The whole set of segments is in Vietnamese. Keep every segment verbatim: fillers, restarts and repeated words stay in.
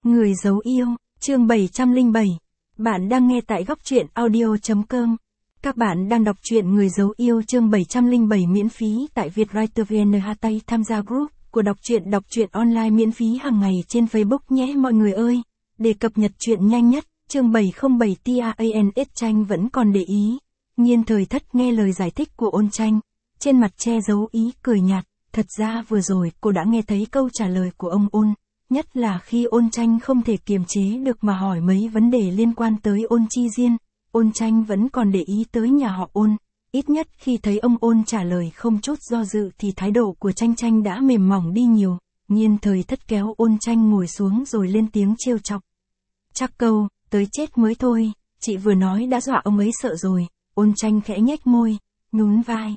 Người giấu yêu, chương bảy trăm lẻ bảy. Bạn đang nghe tại góc truyện audio chấm com. Các bạn đang đọc truyện Người giấu yêu chương bảy trăm lẻ bảy miễn phí tại Vietwriter vê en. Tay tham gia group của đọc truyện đọc truyện online miễn phí hàng ngày trên Facebook nhé mọi người ơi. Để cập nhật truyện nhanh nhất, chương bảy không bảy TRANS Tranh vẫn còn để ý. Nhiên Thời Thất nghe lời giải thích của Ôn Tranh, trên mặt che giấu ý cười nhạt. Thật ra vừa rồi cô đã nghe thấy câu trả lời của ông Ôn. Nhất là khi Ôn Tranh không thể kiềm chế được mà hỏi mấy vấn đề liên quan tới Ôn Chi Diên, Ôn Tranh vẫn còn để ý tới nhà họ Ôn. Ít nhất khi thấy ông Ôn trả lời không chút do dự thì thái độ của Tranh Tranh đã mềm mỏng đi nhiều. Nhiên Thời Thất kéo Ôn Tranh ngồi xuống rồi lên tiếng trêu chọc. Chắc câu, tới chết mới thôi, chị vừa nói đã dọa ông ấy sợ rồi. Ôn Tranh khẽ nhếch môi, nhún vai.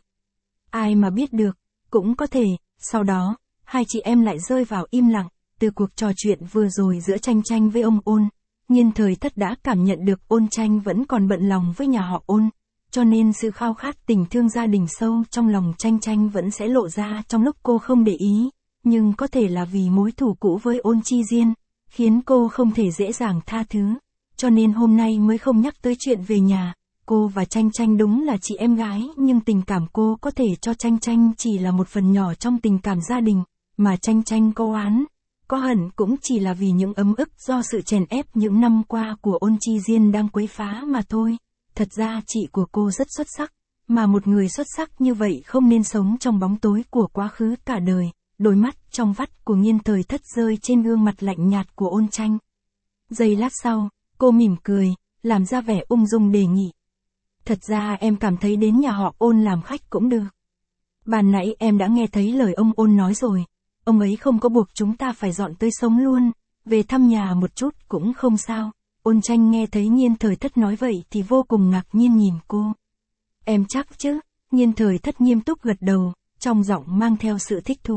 Ai mà biết được, cũng có thể. Sau đó, hai chị em lại rơi vào im lặng. Từ cuộc trò chuyện vừa rồi giữa Tranh Tranh với ông Ôn, Nhiên Thời Thất đã cảm nhận được Ôn Tranh vẫn còn bận lòng với nhà họ Ôn, cho nên sự khao khát tình thương gia đình sâu trong lòng Tranh Tranh vẫn sẽ lộ ra trong lúc cô không để ý, nhưng có thể là vì mối thù cũ với Ôn Chi Diên, khiến cô không thể dễ dàng tha thứ, cho nên hôm nay mới không nhắc tới chuyện về nhà. Cô và Tranh Tranh đúng là chị em gái, nhưng tình cảm cô có thể cho Tranh Tranh chỉ là một phần nhỏ trong tình cảm gia đình, mà Tranh Tranh có oán, có hận cũng chỉ là vì những ấm ức do sự chèn ép những năm qua của Ôn Chi Diên đang quấy phá mà thôi. Thật ra chị của cô rất xuất sắc, mà một người xuất sắc như vậy không nên sống trong bóng tối của quá khứ cả đời. Đôi mắt trong vắt của Nhiên Thời Thất rơi trên gương mặt lạnh nhạt của Ôn Tranh. Giây lát sau, cô mỉm cười, làm ra vẻ ung dung đề nghị. Thật ra em cảm thấy đến nhà họ Ôn làm khách cũng được. Ban nãy em đã nghe thấy lời ông Ôn nói rồi. Ông ấy không có buộc chúng ta phải dọn tới sống luôn, về thăm nhà một chút cũng không sao. Ôn Tranh nghe thấy Nhiên Thời Thất nói vậy thì vô cùng ngạc nhiên nhìn cô. Em chắc chứ? Nhiên Thời Thất nghiêm túc gật đầu, trong giọng mang theo sự thích thú.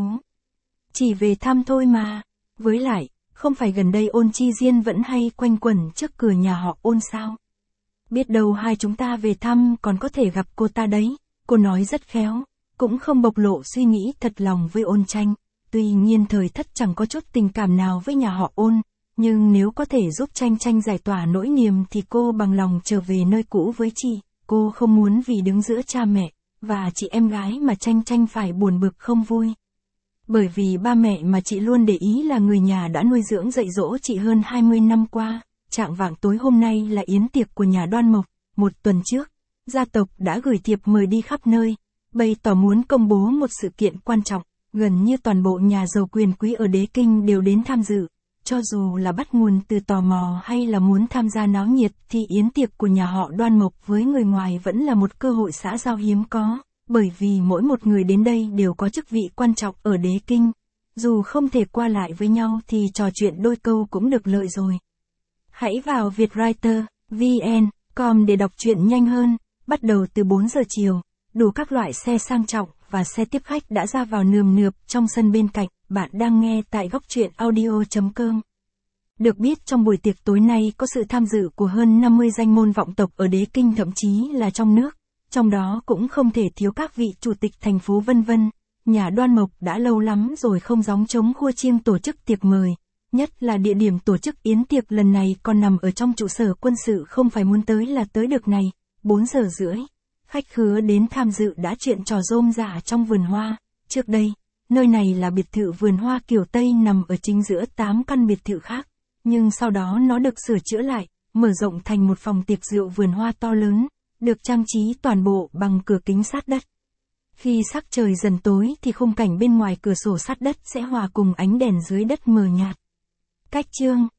Chỉ về thăm thôi mà. Với lại, không phải gần đây Ôn Chi Diên vẫn hay quanh quẩn trước cửa nhà họ Ôn sao? Biết đâu hai chúng ta về thăm còn có thể gặp cô ta đấy. Cô nói rất khéo, cũng không bộc lộ suy nghĩ thật lòng với Ôn Tranh. Tuy Nhiên Thời Thất chẳng có chút tình cảm nào với nhà họ Ôn, nhưng nếu có thể giúp Tranh Tranh giải tỏa nỗi niềm thì cô bằng lòng trở về nơi cũ với chị. Cô không muốn vì đứng giữa cha mẹ và chị em gái mà Tranh Tranh phải buồn bực không vui. Bởi vì ba mẹ mà chị luôn để ý là người nhà đã nuôi dưỡng dạy dỗ chị hơn hai mươi năm qua. Trạng vạng tối hôm nay là yến tiệc của nhà Đoan Mộc. Một tuần trước, gia tộc đã gửi thiệp mời đi khắp nơi, bày tỏ muốn công bố một sự kiện quan trọng. Gần như toàn bộ nhà giàu quyền quý ở Đế Kinh đều đến tham dự. Cho dù là bắt nguồn từ tò mò hay là muốn tham gia náo nhiệt thì yến tiệc của nhà họ Đoan Mộc với người ngoài vẫn là một cơ hội xã giao hiếm có. Bởi vì mỗi một người đến đây đều có chức vị quan trọng ở Đế Kinh. Dù không thể qua lại với nhau thì trò chuyện đôi câu cũng được lợi rồi. Hãy vào Vietwriter vê en chấm com để đọc truyện nhanh hơn. Bắt đầu từ bốn giờ chiều, đủ các loại xe sang trọng và xe tiếp khách đã ra vào nườm nượp trong sân bên cạnh. Bạn đang nghe tại góc truyện audio chấm com. Được biết trong buổi tiệc tối nay có sự tham dự của hơn năm mươi danh môn vọng tộc ở Đế Kinh, thậm chí là trong nước. Trong đó cũng không thể thiếu các vị chủ tịch thành phố vân vân. Nhà Đoan Mộc đã lâu lắm rồi không gióng trống khua chiêng tổ chức tiệc mời. Nhất là địa điểm tổ chức yến tiệc lần này còn nằm ở trong trụ sở quân sự, không phải muốn tới là tới được này. bốn giờ rưỡi. Khách khứa đến tham dự đã chuyện trò rôm rả trong vườn hoa. Trước đây, nơi này là biệt thự vườn hoa kiểu Tây nằm ở chính giữa tám căn biệt thự khác. Nhưng sau đó nó được sửa chữa lại, mở rộng thành một phòng tiệc rượu vườn hoa to lớn, được trang trí toàn bộ bằng cửa kính sát đất. Khi sắc trời dần tối thì khung cảnh bên ngoài cửa sổ sát đất sẽ hòa cùng ánh đèn dưới đất mờ nhạt. Cách chương